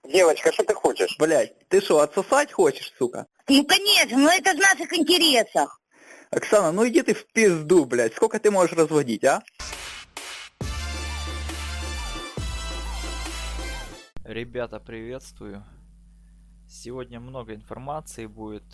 Девочка, что ты хочешь? Блядь, ты что, отсосать хочешь, сука? Ну, конечно, но это в наших интересах. Оксана, ну иди ты в пизду, блядь. Сколько ты можешь разводить, а? Ребята, приветствую. Сегодня много информации будет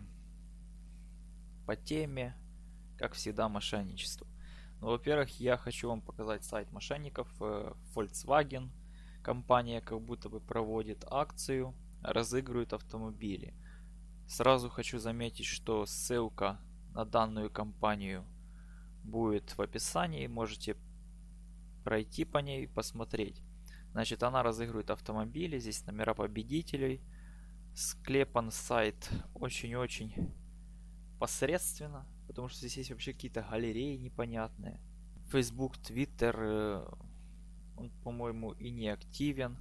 по теме, как всегда, мошенничество. Ну, во-первых, я хочу вам показать сайт мошенников. Volkswagen компания как будто бы проводит акцию, разыгрывает автомобили. Сразу хочу заметить, что ссылка на данную компанию будет в описании. Можете пройти по ней и посмотреть. Значит, она разыгрывает автомобили, здесь номера победителей. Склепан сайт очень-очень посредственно, потому что здесь есть вообще какие-то галереи непонятные. Facebook, Twitter, он, по-моему, и не активен.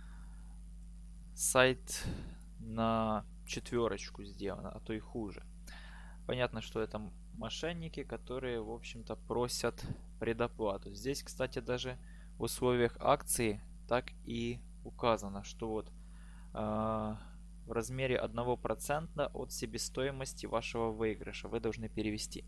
Сайт на 4 сделан, а то и хуже. Понятно, что это мошенники, которые, в общем-то, просят предоплату. Здесь, кстати, даже в условиях акции так и указано, что вот в размере 1% от себестоимости вашего выигрыша вы должны перевести.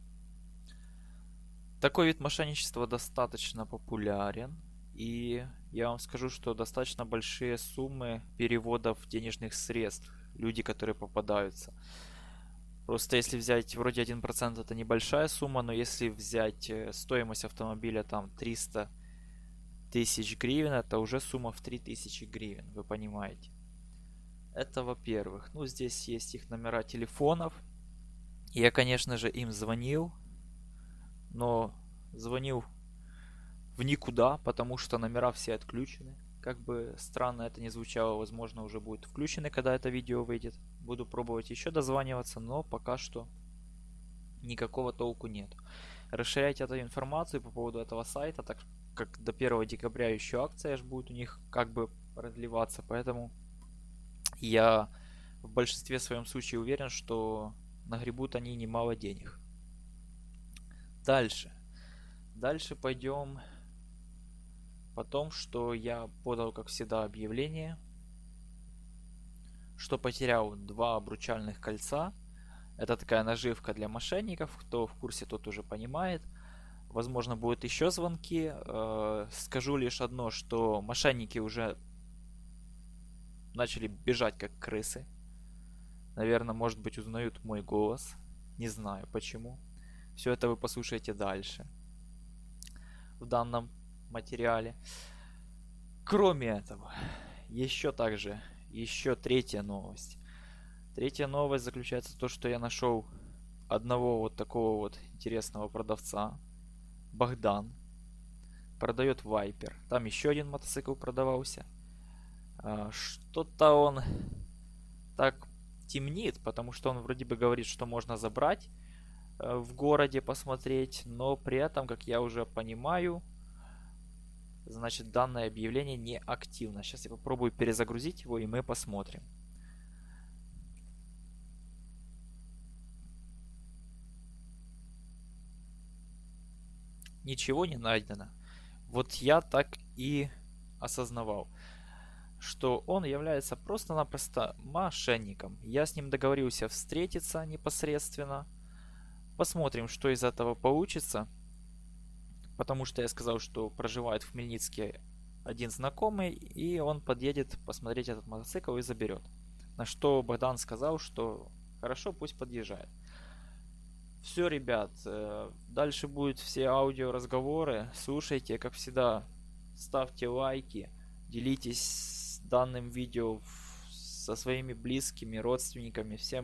Такой вид мошенничества достаточно популярен, и я вам скажу, что достаточно большие суммы переводов денежных средств, люди, которые попадаются. Просто если взять, вроде 1% это небольшая сумма, но если взять стоимость автомобиля там 300 тысяч гривен, это уже сумма в 3000 гривен, вы понимаете. Это во-первых. Ну, здесь есть их номера телефонов. Я, конечно же, им звонил, но звонил в никуда, потому что номера все отключены. Как бы странно это ни звучало, возможно, уже будет включены, когда это видео выйдет. Буду пробовать еще дозваниваться, но пока что никакого толку нет. Расширять эту информацию по поводу этого сайта, так как до 1 декабря еще акция аж будет у них как бы продлеваться, поэтому я в большинстве своем случае уверен, что нагребут они немало денег. Дальше пойдем по том, что я подал, как всегда, объявление, что потерял 2 обручальных кольца. Это такая наживка для мошенников. Кто в курсе, тот уже понимает. Возможно, будут еще звонки. Скажу лишь одно, что мошенники уже начали бежать как крысы. Наверное, может быть, узнают мой голос. Не знаю почему. Все это вы послушаете дальше в данном материале. Кроме этого, еще третья новость. Третья новость заключается в том, что я нашел одного вот такого вот интересного продавца. Богдан. Продает Вайпер. Там еще один мотоцикл продавался. Что-то он так темнит, потому что он вроде бы говорит, что можно забрать в городе, посмотреть, но при этом, как я уже понимаю, значит, данное объявление не активно. Сейчас я попробую перезагрузить его, и мы посмотрим. Ничего не найдено. Вот я так и осознавал, что он является просто-напросто мошенником. Я с ним договорился встретиться непосредственно. Посмотрим, что из этого получится. Потому что я сказал, что проживает в Хмельницке один знакомый, и он подъедет посмотреть этот мотоцикл и заберет. На что Богдан сказал, что хорошо, пусть подъезжает. Все, ребят, дальше будут все аудиоразговоры. Слушайте, как всегда, ставьте лайки, делитесь данным видео со своими близкими, родственниками, всем,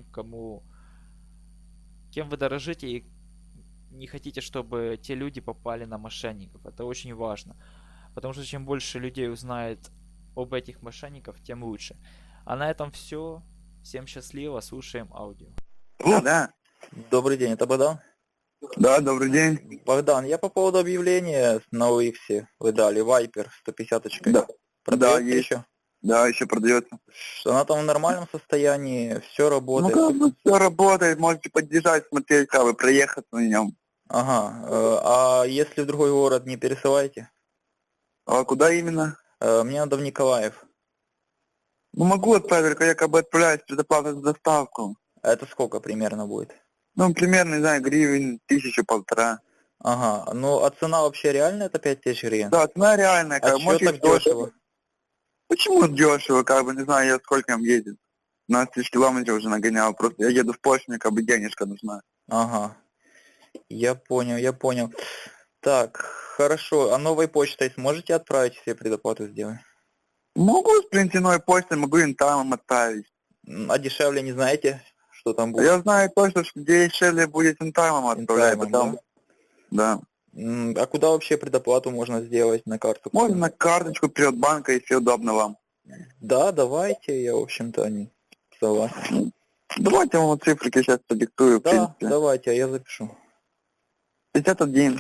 кем вы дорожите и не хотите, чтобы те люди попали на мошенников. Это очень важно. Потому что чем больше людей узнает об этих мошенниках, тем лучше. А на этом все. Всем счастливо, слушаем аудио. Да. Добрый день, это Богдан? Да, добрый день. Богдан, я по поводу объявления на OLX вы дали, Вайпер 150-очкой. Да. Продаете Да, есть. еще? Да, еще продается. Она там в нормальном состоянии, все работает? Ну, как бы все работает, можете подъезжать, смотреть, как бы проехать на нем. Ага, а если в другой город не пересылаете? А куда именно? Мне надо в Николаев. Ну, могу отправить, только я как бы отправляюсь предоплату за доставку. А это сколько примерно будет? Ну, примерно, не знаю, гривен 1000-1,5. Ага, ну а цена вообще реальная, это 5000 гривен? Да, цена реальная, А как бы, чё может, так и дешево. дешево? Почему дешево, как бы, не знаю, я сколько им едет. 12 тысяч километров уже нагонял, просто я еду в Польшу, мне как бы денежка нужна. Ага, я понял, я понял. Так, хорошо, а новой почтой сможете отправить, если я предоплату сделаю? Могу с принтяной почтой, могу им там отправить. А дешевле не знаете, что там будет? Я знаю точно, что где дешевле будет интаймом отправлять, Интаймом, потому... Да. А куда вообще предоплату можно сделать на карту? Можно на карточку Приватбанка, если удобно вам. Да, давайте, я, в общем-то, не согласен. Давайте я вам цифрики сейчас продиктую, в Да, принципе. давайте, а я запишу. 51,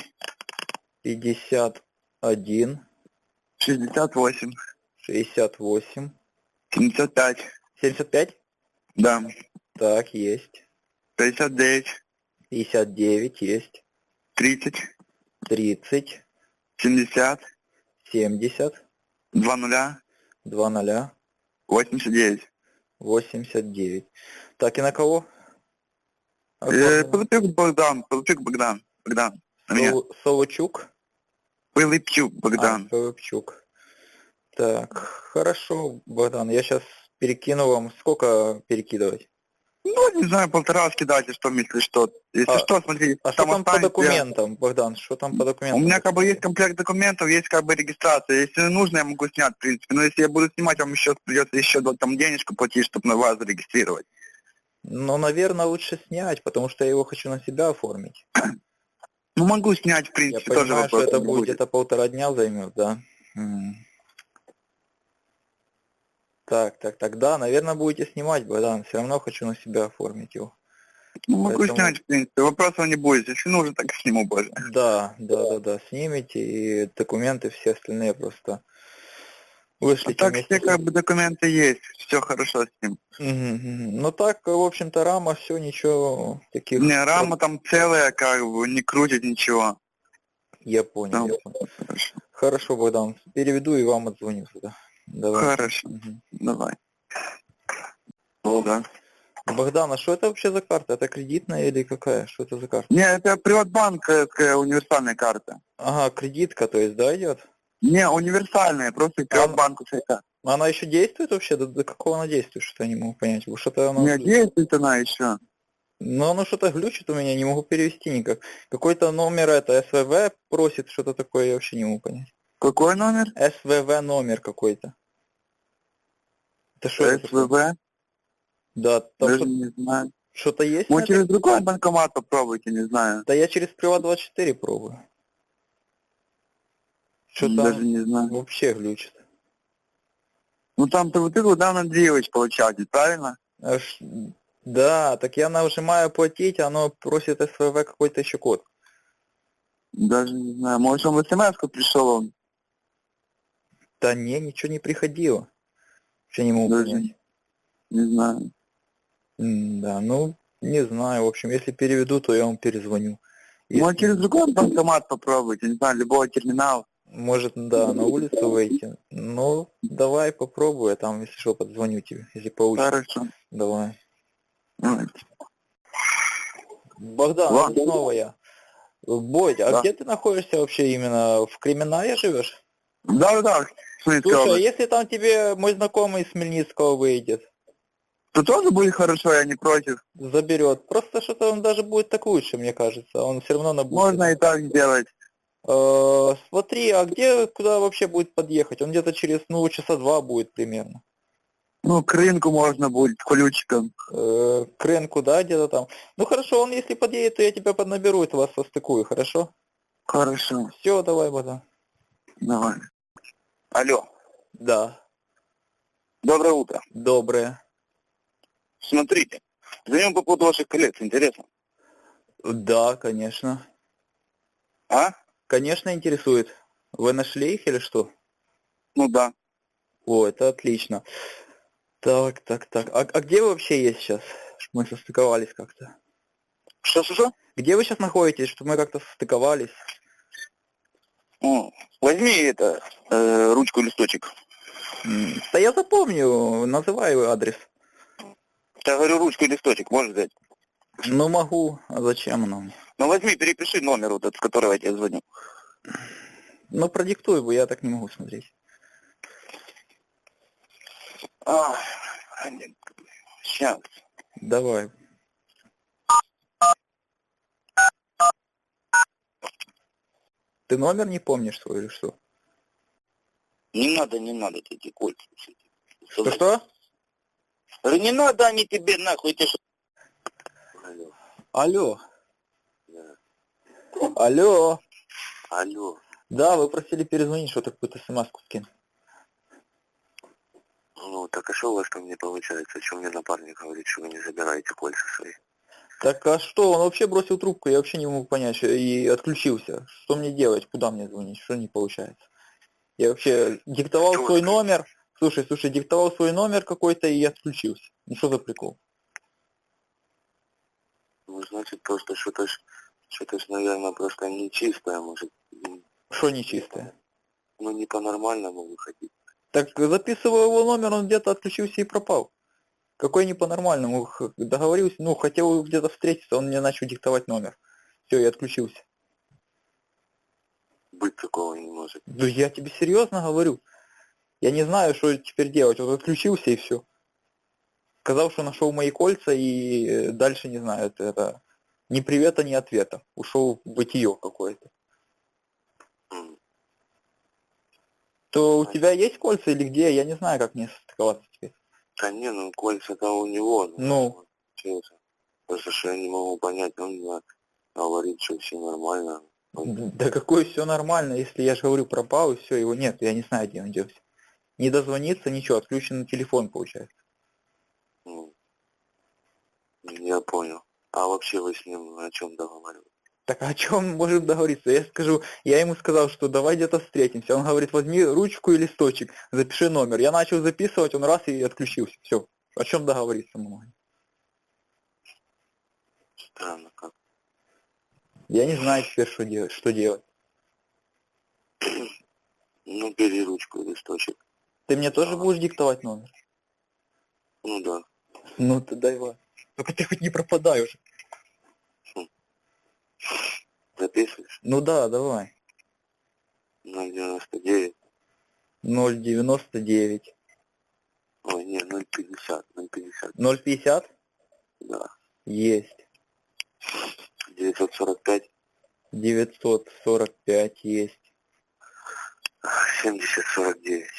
51, 68, 68, 75, 75? да, Так, есть. 59, 59, есть. 30, 30, 70, 70, 20, 20, 89. 89. Так, и на кого? Оформлено? Пилипчук Богдан, Пилипчук Богдан, Богдан, на меня. Солочук? Пилипчук Богдан. Солочук. Так, хорошо, Богдан, я сейчас перекину вам. Сколько перекидывать? Ну, не знаю, 1,5 кидайте, что если что. Если что, смотрите, А что там по останется- документам, Богдан? Что там по У документам? меня как бы есть комплект документов, есть как бы регистрация. Если нужно, я могу снять, в принципе. Но если я буду снимать, вам еще придется еще там денежку платить, чтобы на вас зарегистрировать. Ну, наверное, лучше снять, потому что я его хочу на себя оформить. Ну, могу снять, в Я принципе, тоже понимаю, что вопрос это не будет где-то 1,5 дня займет, да? Так, да, наверное, будете снимать, Богдан. Все равно хочу на себя оформить его. Ну, могу Поэтому- снять, в принципе. Вопросов не будет. Если нужно, так и сниму позже. Да, снимите, и документы все остальные просто А вышлите так вместе все с ним. как бы документы есть. Все хорошо с ним. Ну так, в общем-то, рама, все, ничего таких... Не, рама там целая, как бы, не крутит ничего. Я понял, я понял. Хорошо, Богдан, переведу и вам отзвоню сюда. Давай. Хорошо, Мгм. давай. Да. Богдан, а что это вообще за карта? Это кредитная или какая? Что это за карта? Не, это Приватбанковская универсальная карта. Ага, кредитка, то есть, да, идет? Не, универсальная, просто Приватбанковская карта. Она еще действует вообще? До какого она действует, что я не могу понять? Что-то она... Не, действует она еще. Ну, оно что-то глючит у меня, не могу перевести никак. Какой-то номер это СВВ просит, что-то такое, я вообще не могу понять. Какой номер? СВВ номер какой-то. Это что это такое? СВВ? Да, там Даже не знаю. что-то есть? на Может, это? через другой банкомат попробуйте, не знаю. Да я через Приват24 пробую. Что Даже там не знаю. вообще глючит. Ну там ты куда надеялась получать, правильно? Да, так я нажимаю платить, оно просит СВВ какой-то еще код. Даже не знаю. Может, он в смс-ку пришел он? Да не, ничего не приходило. Вообще не могу Даже понять. не знаю. Да, ну, не знаю. В общем, если переведу, то я вам перезвоню. Может, Если- через другой банкомат попробуйте, не знаю, любого терминала. Может, да, на улицу выйти. Ну, давай попробую, я там, если что, подзвоню тебе, если получится. Хорошо. Давай. Давайте. Богдан, Ладно. это снова я. Бодь, а Да. где ты находишься вообще именно? В Кременная живешь? Да. Смотрите, Слушай, а если там тебе мой знакомый из Хмельницкого выйдет, то тоже будет хорошо, я не против. заберет. Просто что-то он даже будет так лучше, мне кажется. Он все равно на бусе. Можно и так сделать. Смотри, а куда вообще будет подъехать? Он где-то через, часа 2 будет примерно. Ну, к рынку можно будет, ключиком. К рынку, да, где-то там. Ну хорошо, он если подъедет, то я тебя поднаберу и вас состыкую, хорошо? Хорошо. Все, давай, Богдан. Давай. Алло. Да, Доброе утро. доброе. Смотрите, звоним по поводу ваших коллекций, интересно? Да, конечно. А? Конечно, интересует. Вы нашли их или что? Ну да. О, это отлично. Так. А где вы вообще есть сейчас? Чтобы мы состыковались как-то. Что? Где вы сейчас находитесь, чтобы мы как-то состыковались? Возьми ручку, листочек. Да я запомню, называю адрес. Я говорю, ручку и листочек можешь взять? Ну могу, а зачем оно мне? Ну возьми, перепиши номер вот этот, с которого я тебе звоню. Ну продиктуй его, я так не могу смотреть. Сейчас. Давай. Ты номер не помнишь свой или что? Не надо ты эти кольца. Что? Говорю, не надо они тебе нахуй, эти Алло. Алло. Алло. Да, вы просили перезвонить, что-то какую-то смс-ку скинул. Ну, так а что у вас там не получается? О чем мне напарник говорит, что вы не забираете кольца свои? Так а что, он вообще бросил трубку, я вообще не могу понять, и отключился. Что мне делать, куда мне звонить, что не получается? Я вообще диктовал свой номер, слушай, диктовал свой номер какой-то и отключился. Ну что за прикол? Ну, значит, просто что-то ж, наверное, просто нечистое, может. Что нечистое? Ну, не по-нормальному выходить. Так записываю его номер, он где-то отключился и пропал. Какой не по-нормальному? Договорился, ну, хотел где-то встретиться, он мне начал диктовать номер. Все, я отключился. Быть такого не может. Да я тебе серьезно говорю. Я не знаю, что теперь делать. Вот отключился и все. Сказал, что нашел мои кольца и дальше не знаю, это ни привета, ни ответа. Ушел в бытие какое-то. То у тебя есть кольца или где? Я не знаю, как мне состыковаться теперь. Да не, ну кольца-то у него. Ну. Честно. Просто что я не могу понять, он мне говорит, что все нормально. Да какое все нормально, если я же говорю, пропал и все, его нет, я не знаю, где он делся. Не дозвониться, ничего, отключен телефон получается. Я понял. А вообще вы с ним о чем договаривались? Так о чем можем договориться? Я ему сказал, что давай где-то встретимся. Он говорит, возьми ручку и листочек, запиши номер. Я начал записывать, он раз и отключился. Все. О чем договориться мы можем? Странно как. Я не знаю теперь, что делать. Ну, бери ручку и листочек. Ты мне тоже будешь диктовать номер? Ну да. Ну ты давай. Только ты хоть не пропадай уже. Записываешь? Ну да, давай. 099. 099. Ой, не, 050. 050? Да. Есть. 945. 945 есть. 7049.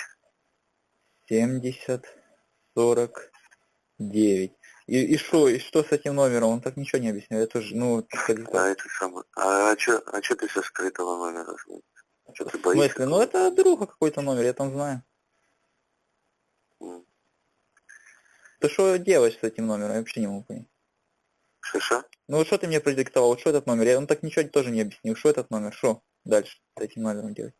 7049. И что с этим номером? Он так ничего не объяснил. Это же, ну... Это самое. А чё ты со скрытого номера знаешь? Что ты В боишься? смысле? Ну это друга какой-то номер, я там знаю. Ты что делаешь с этим номером? Я вообще не могу понять. Что? Ну что ты мне продиктовал? Что этот номер? Он так ничего тоже не объяснил. Что этот номер? Что дальше с этим номером делать?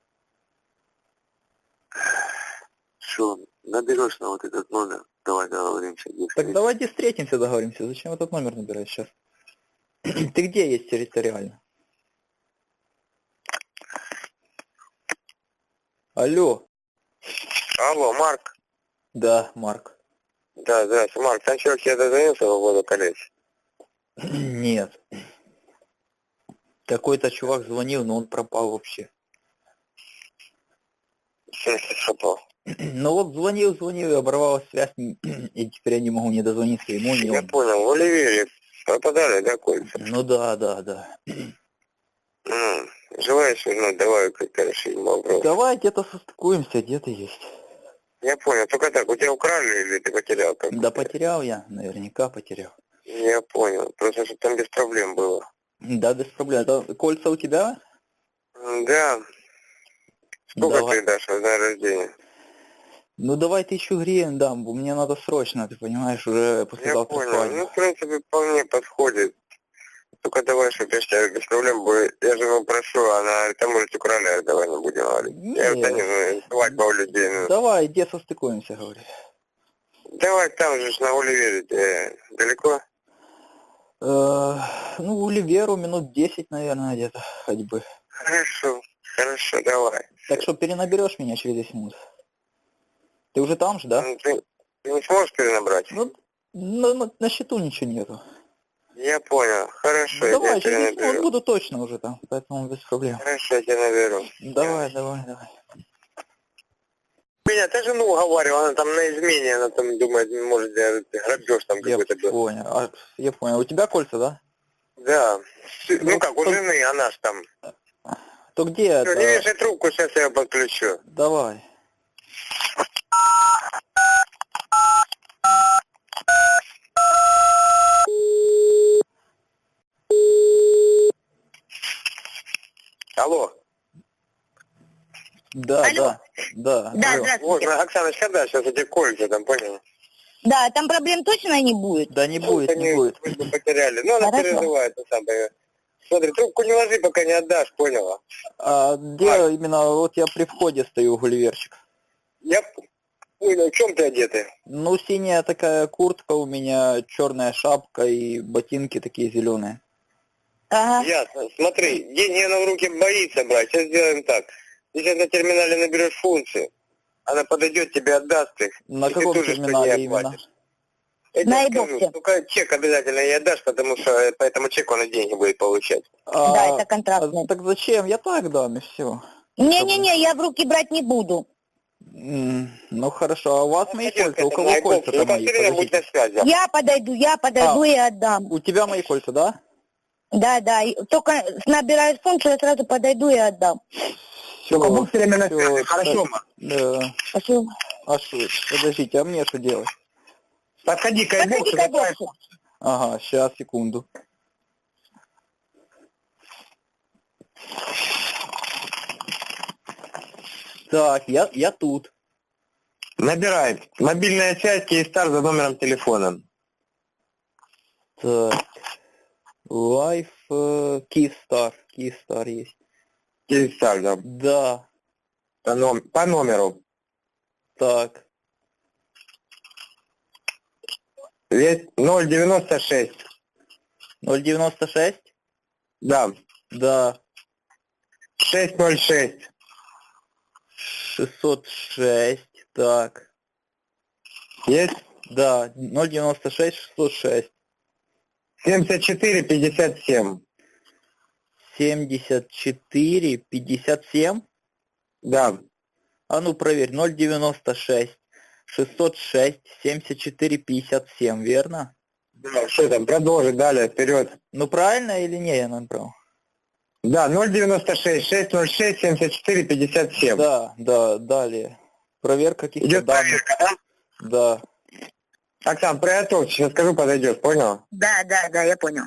Что, наберешь на вот этот номер, давай договоримся. Так давайте встретимся, договоримся. Зачем этот номер набирать сейчас? Ты где есть территориально? Алло. Алло, Марк. Да, Марк. Да, здравствуй, Марк. Там человек я дозвонился по поводу колец. Нет. Какой-то чувак звонил, но он пропал вообще. Пропал. Ну вот звонил и оборвалась связь, и теперь я не могу не дозвониться ему, ни Я он. понял, в Оливере пропадали, да, кольца? Ну да. Желаешь вернуть, давай как-то решим вопрос. Давай где-то состыкуемся, где-то есть. Я понял, только так, у тебя украли или ты потерял? Как Да потерял я, наверняка потерял. Я понял, просто что там без проблем было. Да, без проблем. Это кольца у тебя? Да. Сколько Давай. ты дашь на день рождения? Ну давай 1000 гривен дам, мне надо срочно, ты понимаешь, уже после Я завтра понял, свадьба. ну в принципе по мне подходит. Только давай, чтобы я тебя без проблем будет. Я же его прошу, она говорит, а может украли, давай не будем говорить. Нет. Я говорю, да не, ну свадьба у людей. Ну. Давай, где состыкуемся, говори. Давай там же на Оливере, далеко? Ну, в Оливеру минут 10, наверное, где-то ходьбы. Хорошо, давай. Так что перенаберешь меня через 10 минут? Ты уже там же, да? Ты не сможешь перенабрать? Ну, на счету ничего нету. Я понял. Хорошо, Ну, я давай, тебя через 10 минут наберу. буду точно уже там, поэтому без проблем. Хорошо, я тебя наберу. Давай. Меня ты жену уговаривал, она там на измене, она там думает, может, грабеж там Я какой-то был. понял. Я понял. У тебя кольца, да? Да. Ну Ну, как, у жены, она ж там. То где Всё, не это? вешай трубку, сейчас я ее подключу. Давай. Алло. Да. Алло. Да. Да, алло. здравствуйте. Вот, Оксаночка, да, сейчас эти кольца там, понял? Да, там проблем точно не будет? Да не будет, не будет. Мы бы потеряли. Ну, она Хорошо. переживает, на самом деле. Смотри, трубку не ложи, пока не отдашь, поняла? А где именно, вот я при входе стою, Гулливерчик. Я понял, в чем ты одетый? Ну, синяя такая куртка у меня, черная шапка и ботинки такие зеленые. Ага. Ясно. Смотри, деньги она в руки боится брать. Сейчас сделаем так. Ты сейчас на терминале наберешь функцию. Она подойдет, тебе отдаст их. На и ты каком тоже что терминале не именно? оплатишь. Я тебе На скажу, Эдоксе. только чек обязательно ей отдашь, потому что по этому чеку она деньги будет получать. Да, это контрактный. Так зачем? Я так дам, и все. Не-не-не, я в руки брать не буду. Ну хорошо, а у вас мои Пойдёт кольца? У к кого этому кольца Айкопсу. Ну, мои? Катерина, будь на Подождите. связи. Я подойду и отдам. У тебя мои кольца, да? Да, только набираю функцию, я сразу подойду и отдам. Все, будь все время на связи, хорошо, ма? Да. Спасибо. А что? Подождите, а мне что делать? Подходи к Подходи Айбоксу, к Айбоксу. Ага, сейчас, секунду. Так, я тут. Набирай. Мобильная связь, Киевстар за номером телефона. Так. Life Keystar есть. Киевстар, да. Да. По номеру. Так. Есть 096. 096? Да. Да. 606. 606. Так. Есть? Да. 096 606. 7457. 74 57. Да. А ну проверь. 096 606 74 57, верно? Да, что там, продолжить далее, вперед. Ну правильно или не я набрал? Да, 096 606 74 57. Да, далее. Проверка каких-то Идет данных. проверка, да? Да. Оксан, приготовься, сейчас скажу, подойдет, понял? Да, я понял.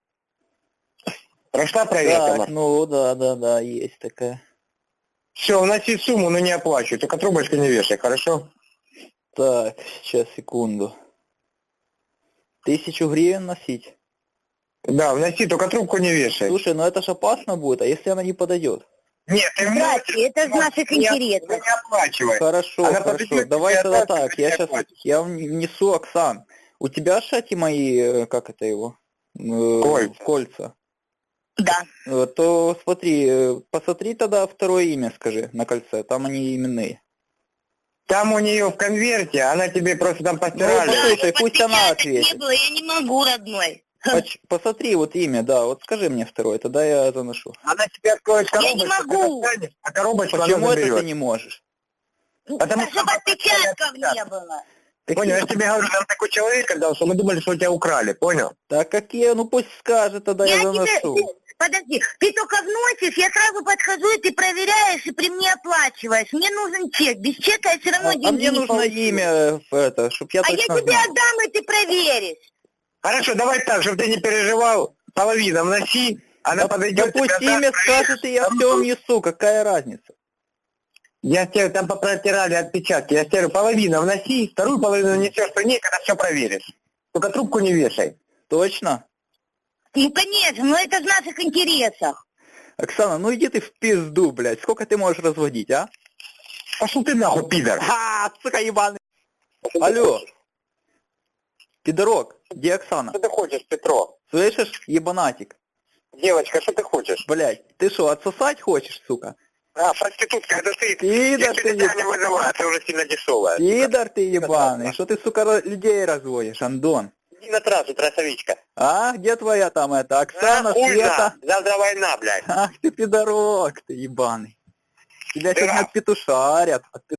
Прошла проверка? Так, ну да, есть такая. Все, уноси сумму, но не оплачивай, только трубочку не вешай, хорошо? Так, сейчас, секунду. 1000 гривен носить? Да, вноси, только трубку не вешай. Слушай, ну это ж опасно будет, а если она не подойдет? Нет, ты Здрасте, это в наших интересах. не оплачивай. Хорошо, Она хорошо. подойдет, Давай тебе тогда отдаст, так. ты Я не сейчас оплатишь. внесу, Оксан. У тебя шати мои, как это его? Кольца. Да. То смотри, посмотри тогда второе имя, скажи, на кольце. Там они именные. Там у нее в конверте, она тебе просто там Ну, постирали. послушай, пусть она Не ответит. было, я не могу, родной. Посмотри вот имя, да, вот скажи мне второе, тогда я заношу. Она тебе откроет Я коробочку, не могу. ты достанешь, а коробочку Почему она это заберет. ты не можешь? Потому что Чтобы отпечатков не было. Понял, я тебе говорю, нам такой человек отдал, что мы думали, что у тебя украли, понял? Так какие, ну пусть скажет, тогда я заношу. Подожди, ты только вносишь, я сразу подхожу, и ты проверяешь, и при мне оплачиваешь. Мне нужен чек. Без чека я все равно А деньги мне не нужно получу. имя, чтоб я А я точно тебе знал. отдам, и ты проверишь. Хорошо, давай так, чтобы ты не переживал, половину вноси, она Да подойдет, пусть тебе имя отдаст, скажет, и я все внесу, какая разница? Я тебе там попротирали отпечатки, я тебе говорю, половину вноси, вторую половину несешь при ней, когда все проверишь. Только трубку не вешай. Точно? Ну, конечно, но это в наших интересах. Оксана, ну иди ты в пизду, блядь. Сколько ты можешь разводить, а? Пошел ты нахуй, пидор. Сука ебаный. Алло. Пидорок, где Оксана? Что ты хочешь, Петро? Слышишь, ебанатик? Девочка, что ты хочешь? Блядь, ты что, отсосать хочешь, сука? А, проститутка, это ты. Пидор Я ты тебя не вызываю, ты уже сильно дешевая. Пидор ты ебаный, что ты, сука, людей разводишь, Андон? Иди на трассу, трасовичка. А, где твоя там эта, Оксана, Хуй Света? на, завтра война, блядь. Ах ты пидорок, ты ебаный. Тебя Ты сегодня раб. отпетушарят.